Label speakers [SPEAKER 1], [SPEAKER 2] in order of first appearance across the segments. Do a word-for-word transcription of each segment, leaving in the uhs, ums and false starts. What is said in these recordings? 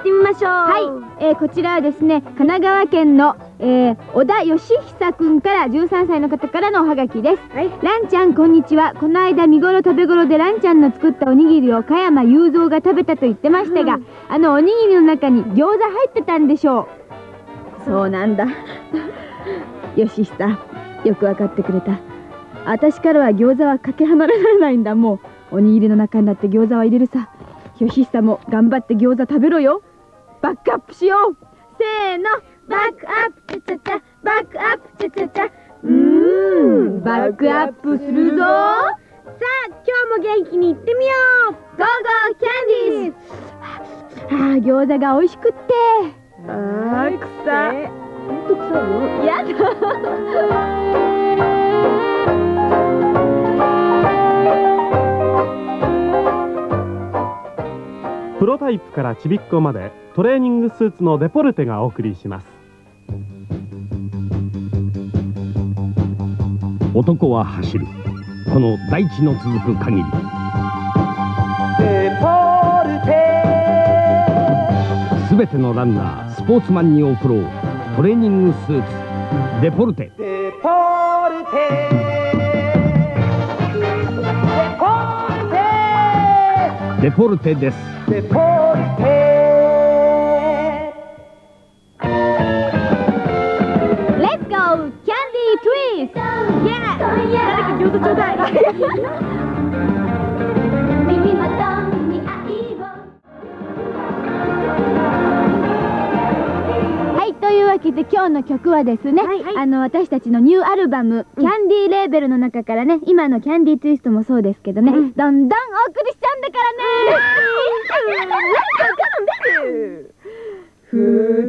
[SPEAKER 1] ってみましょう。
[SPEAKER 2] はい、えー、こちらはですね、神奈川県の、えー、小田義久くんからじゅうさんさいの方からのおはがきです。はい、ランちゃんこんにちは。この間見頃食べ頃でランちゃんの作ったおにぎりを加山雄三が食べたと言ってましたが、うん、あのおにぎりの中に餃子入ってたんでしょう。そうなんだ。義久、よくわかってくれた。私からは餃子はかけ離れられないんだ。もうおにぎりの中にだって餃子は入れるさ。義久も頑張って餃子食べろよ。バックアップしよう。せーの、バックアップチャチャチャ、バックアップチャチャチャ。うーん、バックアップするぞ。さあ、今日も元気にいってみよう。ゴーゴーキャンディーズ。ああ、餃子が美味しくって。ああ、臭い。ほんと臭いよ。やだ。
[SPEAKER 3] プロタイプからちびっこまでトレーニングスーツのデポルテがお送りします。
[SPEAKER 4] 男は走る、この大地の続く限り。デポルテ。すべてのランナー、スポーツマンに贈ろうトレーニングスーツデポルテ。デポルテ。デポルテです。デポルテ。
[SPEAKER 2] Let's go! Candy twist! Yeah! 誰か餃子ちょうだい。耳元に愛を。はい、というわけで今日の曲はですね、はいはい、あの私たちのニューアルバム、うん、キャンディーレーベルの中からね、今のキャンディーツイストもそうですけどね、うん、どんどんお送りしちゃうんだからね。二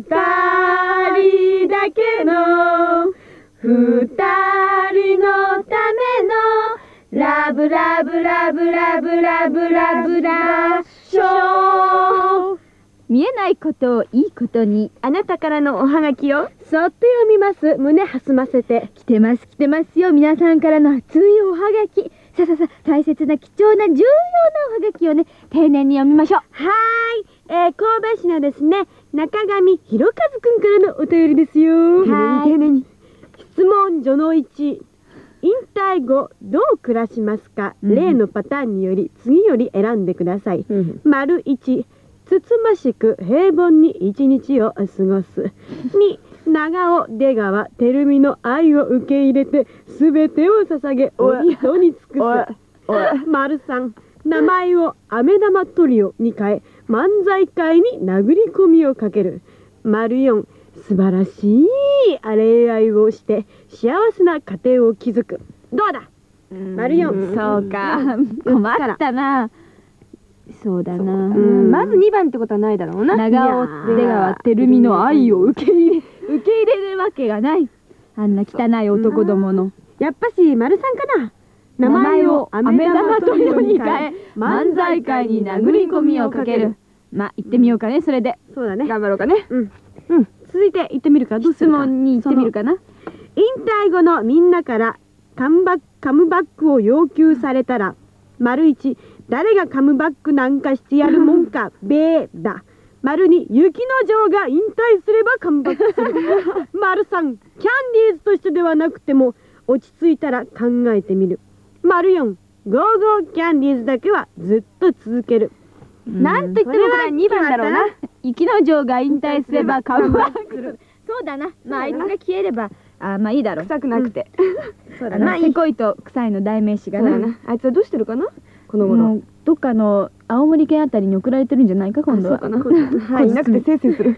[SPEAKER 2] 人だけの二人のためのラブラブラブラブラブラブラショー。見えないことをいいことに、あなたからのおはがきをそっと読みます。胸弾ませて。来てます来てますよ、皆さんからの熱いおはがき。さあさあさあ、大切な貴重な重要なおはがきをね、丁寧に読みましょう。
[SPEAKER 1] はーい、えー、神戸市のですね、中上博和くんからのお便りですよ。丁寧に丁寧に。質問序のいち、引退後どう暮らしますか、うん、例のパターンにより次より選んでください。うん、丸いち、つつましく平凡に一日を過ごす。に、長尾出川照美の愛を受け入れて全てを捧げお人に尽くす。丸さん、名前を飴玉トリオに変え漫才界に殴り込みをかける。丸よん、素晴らしい恋愛をして幸せな家庭を築く。どうだ。丸よん。
[SPEAKER 2] そうか、困ったな。そうだな。
[SPEAKER 1] まずにばんってことはないだろうな。
[SPEAKER 2] 長尾出川照美の愛を受け入れ受け入れるわけがない。あんな汚い男どもの。
[SPEAKER 1] やっぱし丸さんかな。名前を飴玉トリオに変え漫才界に殴り込みをかける。
[SPEAKER 2] まあ行ってみようかね、それで。
[SPEAKER 1] そうだね、
[SPEAKER 2] 頑張ろうかね。
[SPEAKER 1] うんうん。続いて行ってみるか。どうするか。
[SPEAKER 2] 質問に行ってみるかな。
[SPEAKER 1] 引退後のみんなからカムバックカムバックを要求されたら、丸いち、誰がカムバックなんかしてやるもんかべーだ。丸に、雪の女王が引退すればカムバックする。丸さん、キャンディーズとしてではなくても落ち着いたら考えてみる。丸よん、ゴーゴーキャンディーズだけはずっと続ける。
[SPEAKER 2] なんと言ってもこれはにばんだろうな。雪の女王が引退すればカムバックする。そうだな。まああいつが消えれば、あ、まあいいだろう。
[SPEAKER 1] 臭くなくて。
[SPEAKER 2] そうだな。せこいと臭いの代名詞がな。
[SPEAKER 1] あいつはどうしてるかな、この頃。
[SPEAKER 2] どっかの青森県あたりに送られてるんじゃないか、今度は。
[SPEAKER 1] はい、いなくてせいせいする。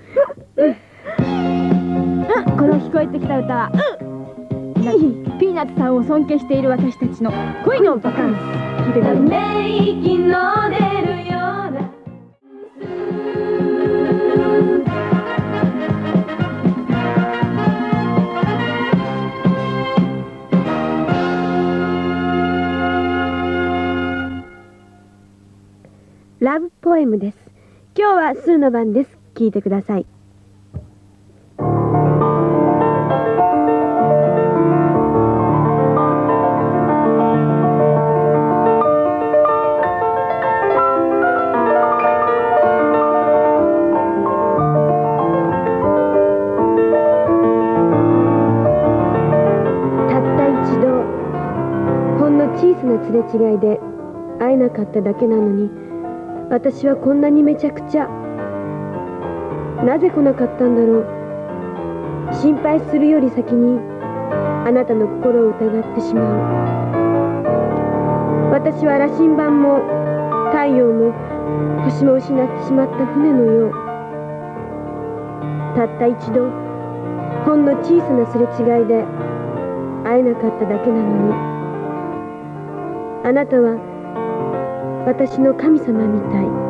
[SPEAKER 2] この聞こえてきた歌はピーナッツさんを尊敬している私たちの恋のバカンス。聞いてください。息の出るような
[SPEAKER 1] ラブポエムです。今日はスーの番です。聞いてください。 さなすれ違いで会えなかっただけなのに、私はこんなにめちゃくちゃ。なぜ来なかったんだろう。心配するより先にあなたの心を疑ってしまう。私は羅針盤も太陽も星も失ってしまった船のよう。たった一度ほんの小さなすれ違いで会えなかっただけなのに、あなたは私の神様みたい。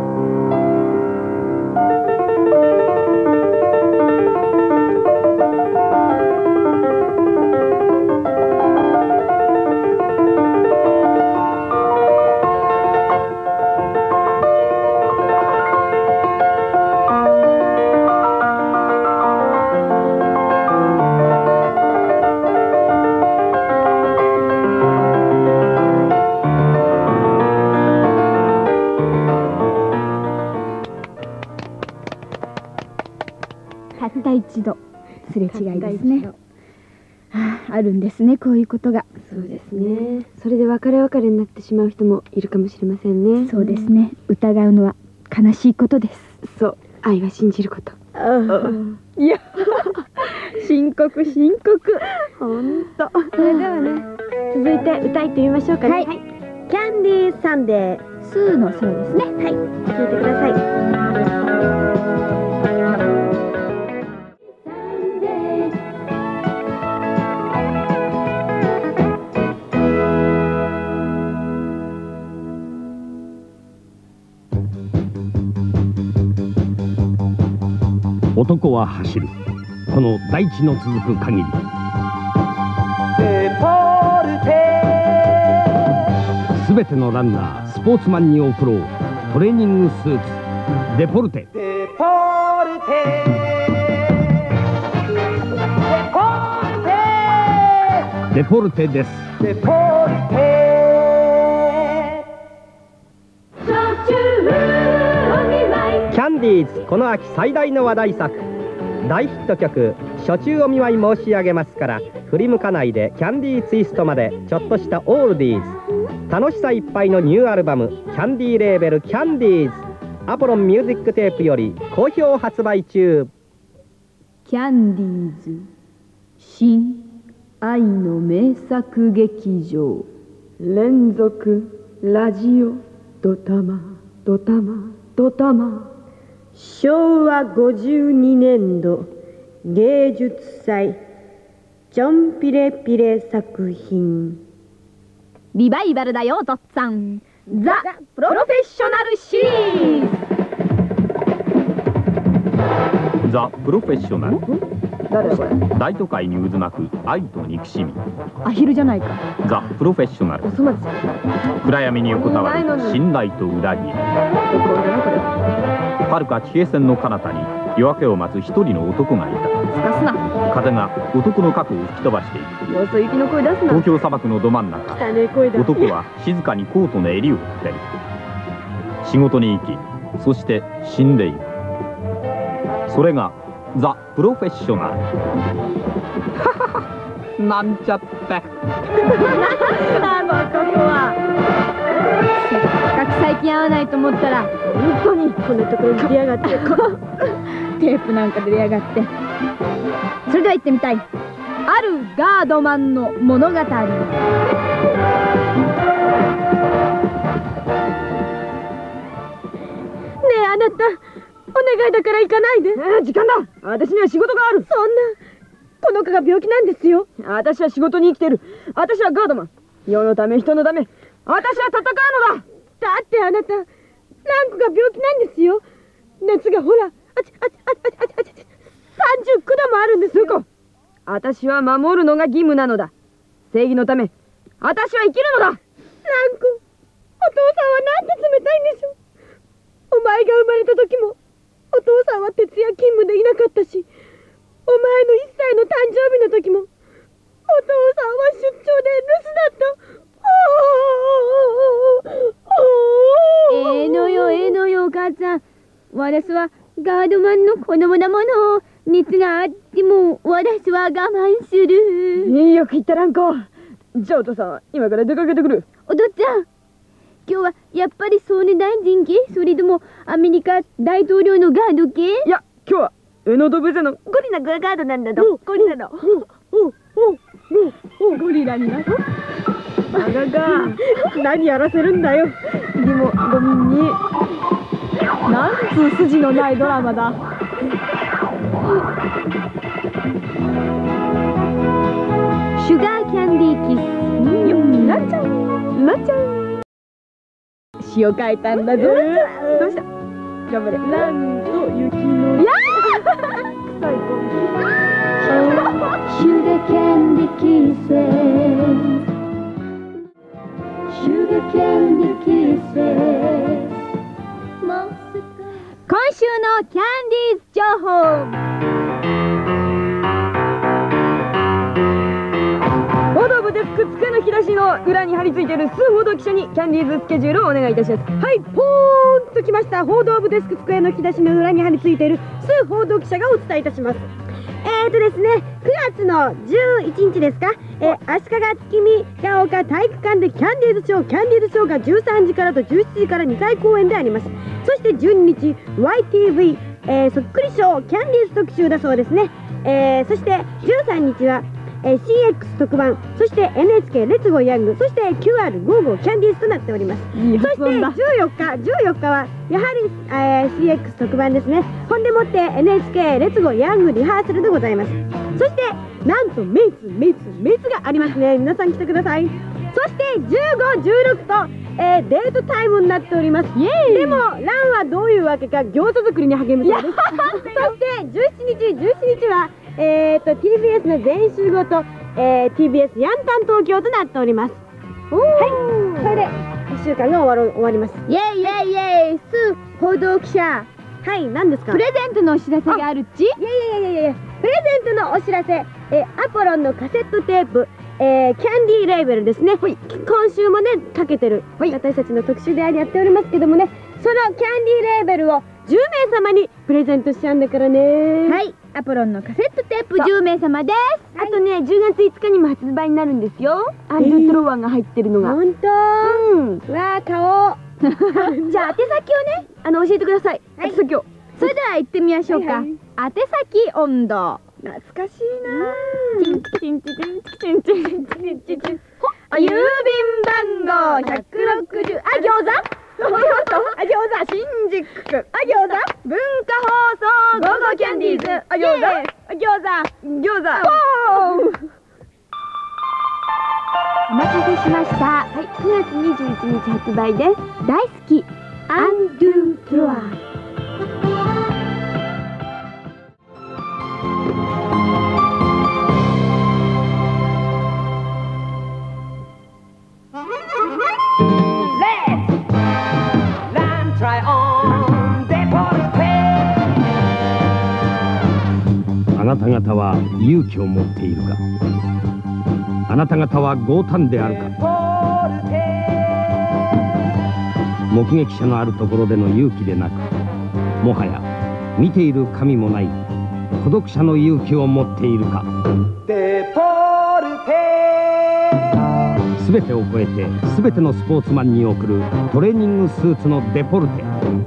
[SPEAKER 2] たった一度すれ違いですね。はあ、あるんですね、こういうことが。
[SPEAKER 1] そうですね。それで別れ別れになってしまう人もいるかもしれませんね。
[SPEAKER 2] そうですね。疑うのは悲しいことです。
[SPEAKER 1] そう、愛は信じること。
[SPEAKER 2] いや深刻深刻。
[SPEAKER 1] ほんと。それではね、続いて歌いってみましょうかね。はい、キャンディーサンデー
[SPEAKER 2] スーのソロですね。
[SPEAKER 1] はい、聴いてください。
[SPEAKER 4] 男は走る。この大地の続く限り。すべてのランナー、スポーツマンに送ろう。トレーニングスーツデポルテ。デポルテ。デポルテです。デポルテ。
[SPEAKER 5] キャンディーズ、この秋最大の話題作、大ヒット曲「初中お見舞い申し上げます」から振り向かないでキャンディーツイストまで、ちょっとしたオールディーズ、楽しさいっぱいのニューアルバムキャンディーレーベルキャンディーズ、アポロンミュージックテープより好評発売中。
[SPEAKER 2] キャンディーズ新愛の名作劇場、
[SPEAKER 1] 連続ラジオドタマドタマドタマ。しょうわごじゅうにねんど芸術祭ちょんぴれぴれ作品。
[SPEAKER 2] リバイバルだよとっつぁん、ザ・プロフェッショナルシリーズ。
[SPEAKER 6] ザ・プロフェッショナル。
[SPEAKER 2] 誰だこれ。
[SPEAKER 6] 大都会に渦巻く愛と憎しみ。
[SPEAKER 2] アヒルじゃないか。
[SPEAKER 6] ザ・プロフェッショナル。
[SPEAKER 1] おそ松さん。
[SPEAKER 6] 暗闇に横たわる信頼と裏切り。はるか地平線の彼方に夜明けを待つ一人の男がいた。
[SPEAKER 2] すかすな。
[SPEAKER 6] 風が男の核を吹き飛ばしていく。
[SPEAKER 1] よそ行きの声出すな。
[SPEAKER 6] 東京砂漠のど真ん中、男は静かにコートの襟を振ってる。仕事に行き、そして死んでいる。それがザ・プロフェッショナル。なんちゃって。
[SPEAKER 1] あの男は
[SPEAKER 2] せっかく最近会わないと思ったら、
[SPEAKER 1] 本当にこんなところに出やがって。
[SPEAKER 2] テープなんかで出やがって。それでは行ってみたい。あるガードマンの物語。ねえ
[SPEAKER 1] あなた、お願いだから行かないで。
[SPEAKER 7] えー、時間だ。私には仕事がある。
[SPEAKER 1] そんな、この子が病気なんですよ。
[SPEAKER 7] 私は仕事に生きてる。私はガードマン。世のため人のため、私は戦うのだ。
[SPEAKER 1] だってあなた、ランクが病気なんですよ。熱がほら、あちあちあちあちあちあちさんじゅうきゅうどもあるんですよ。
[SPEAKER 7] そこ。私は守るのが義務なのだ。正義のため、私は生きるのだ。ランク、
[SPEAKER 1] お父さんはなんて冷たいんでしょう。お前が生まれた時も、お父さんは徹夜勤務でいなかったし、お前のいっさいの誕生日の時も、お父さんは出張で留守だった。
[SPEAKER 2] ええのよええのよお母さん。私はガードマンの子供なもの。熱があっても私は我慢する。
[SPEAKER 7] よく言ったランコ。じゃあお父さん、今から出かけてくる。
[SPEAKER 2] お父ちゃん、今日はやっぱり総理大臣系、それともアメリカ大統領のガード系？
[SPEAKER 7] いや、今日は宇野動物園のゴリラガードなんだぞ。ゴリラの。
[SPEAKER 2] ゴリラになる。
[SPEAKER 7] あがが、何やらせるんだよ。でもごみんに。なんつう筋のないドラマだ。
[SPEAKER 2] シュガーキャンディーキス。
[SPEAKER 7] よっ、ラちゃん、ラちゃん。詩を書いたんだぞ。どうした？頑張れ。なんと雪の。いやー。臭い子。
[SPEAKER 2] Sugar candy kisses, sugar candy kisses. 今週のキャンディーズ情報。
[SPEAKER 7] 報道部デスク机の引き出しの裏に貼り付いている数報道記者にキャンディーズスケジュールをお願いいたします。
[SPEAKER 1] はい、ポーンときました。報道部デスク机の引き出しの裏に貼り付いている数報道記者がお伝えいたします。えーとですね、くがつのじゅういちにちですか、えー、足利月見が丘体育館でキャンディーズショー、キャンディーズショーがじゅうさんじからとじゅうしちじからにかい公演であります。そしてじゅうににち ワイティーブイ、えー、そっくりショーキャンディーズ特集だそうですね。えー、そしてじゅうさんにちはえー、シーエックス 特番、そして エヌエイチケー レッツゴーヤング、そして キューアールごじゅうご キャンディーズとなっております。
[SPEAKER 7] いい
[SPEAKER 1] そしてじゅうよっか、じゅうよっかはやはり、えー、シーエックス 特番ですね。ほんでもって エヌエイチケー レッツゴーヤングリハーサルでございます。そしてなんとメイツメイツメイツがありますね。皆さん来てください。そしてじゅうご、じゅうろくと、えー、デートタイムになっております。でもランはどういうわけか餃子作りに励むそうです。そしてじゅうしちにちじゅうしちにちはえーと ティービーエス の全集合とえー、ティービーエス ヤンタン東京となっております。はい、それでいっしゅうかんが終わる終わります。
[SPEAKER 2] イェイイェイイェイ、スー報道記者。
[SPEAKER 1] はい、何ですか？
[SPEAKER 2] プレゼントのお知らせがあるっち。
[SPEAKER 1] いやいやいやいやいや、プレゼントのお知らせ、えー、アポロンのカセットテープ、えー、キャンディーレーベルですね。今週もねかけてる、私たちの特集でありやっておりますけどもね、そのキャンディーレーベルをじゅうめいさまにプレゼントしちゃうんだからね。
[SPEAKER 2] はい、アポロンのカセットテープじゅうめいさまです。
[SPEAKER 7] あとね、じゅうがついつかにも発売になるんですよ。アンドゥトロワンが入ってるのが。
[SPEAKER 1] ほんと？うん。わあ、買おう。
[SPEAKER 7] じゃあ宛先をね、あの教えてください。宛先を。
[SPEAKER 2] それでは行ってみましょうか。宛先温度。
[SPEAKER 7] 懐かしいな。あ、郵便番号ひゃくろくじゅう。あ、餃子？あ、餃子。新宿区。あ、餃子。文化放送ゴーゴーキャンディーズ。あ、餃子。あ、餃子。餃子。
[SPEAKER 2] お待たせしました。
[SPEAKER 7] はい、くがつにじゅういちにち発売です。
[SPEAKER 2] 大好き
[SPEAKER 7] アンドゥトロワ。
[SPEAKER 4] あなた方は勇気を持っているか。あなた方は強胆であるか。目撃者のあるところでの勇気でなく、もはや見ている神もない孤独者の勇気を持っているか。すべてを超えてすべてのスポーツマンに送るトレーニングスーツのデポルテ。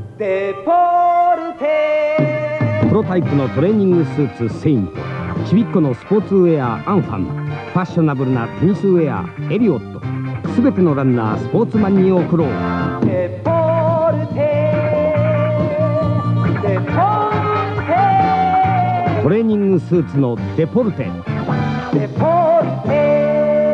[SPEAKER 4] プロタイプのトレーニングスーツセイント、ちびっこのスポーツウェアアンファン、ファッショナブルなテニスウェアエリオット、すべてのランナースポーツマンに送ろう。デポルテデポルテトレーニングスーツのデポルテデポルテ。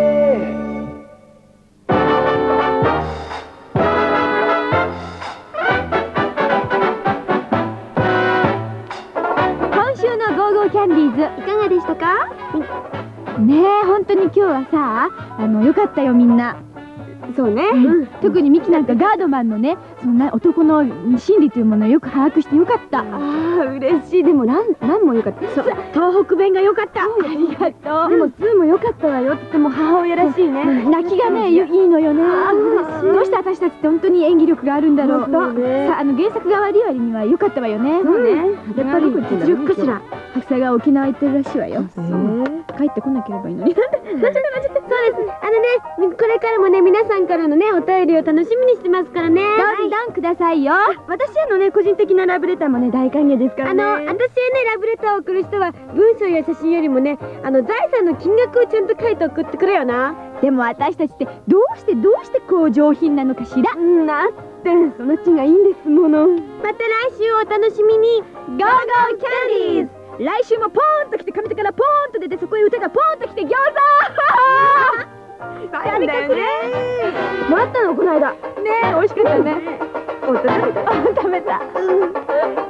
[SPEAKER 2] キャンディーズいかがでしたか？ねえ、本当に今日はさ、あのよかったよみんな。
[SPEAKER 7] そうね、
[SPEAKER 2] うん、特にミキなんかガードマンのね、そのな男の心理というものをよく把握してよかった。
[SPEAKER 7] ああ、嬉しい。でもランランもよかった。そう、
[SPEAKER 1] 東北弁がよかった。
[SPEAKER 2] ありがとう。
[SPEAKER 7] でもスーもよかったわよ。とても母親らしいね。
[SPEAKER 2] 泣きがね、いいのよね。
[SPEAKER 7] あ、嬉しい。
[SPEAKER 2] どうして私たちって本当に演技力があるんだろう。さあ、あの原作が悪い割にはよかったわよね。
[SPEAKER 7] そうね。
[SPEAKER 2] やっぱり実力かしら。白菜が沖縄行ってるらしいわよ。 帰ってこなければいいのに。
[SPEAKER 1] そうです。あのね、これからもね、皆さんからのね、お便りを楽しみにしてますからね。
[SPEAKER 2] どんどんくださいよ。
[SPEAKER 1] 私へのね、個人的なラブレターもね、大歓迎ですからね。あの、私へね、ラブレターを送る人は、文章や写真よりもね、あの、財産の金額をちゃんと書いて送ってくれよな。
[SPEAKER 2] でも私たちってどうしてどうしてこう上品なのかしら。
[SPEAKER 1] なって、その血がいいんですもの。また来週お楽しみに。ゴーゴーキャンディーズ。
[SPEAKER 2] 来週もポーンと来て上手からポーンと出て、そこへ歌がポーンと来て餃子。
[SPEAKER 1] 誰かくれ。もらったのこの間。ねえ、美味しかったね。お、食べた。食べた。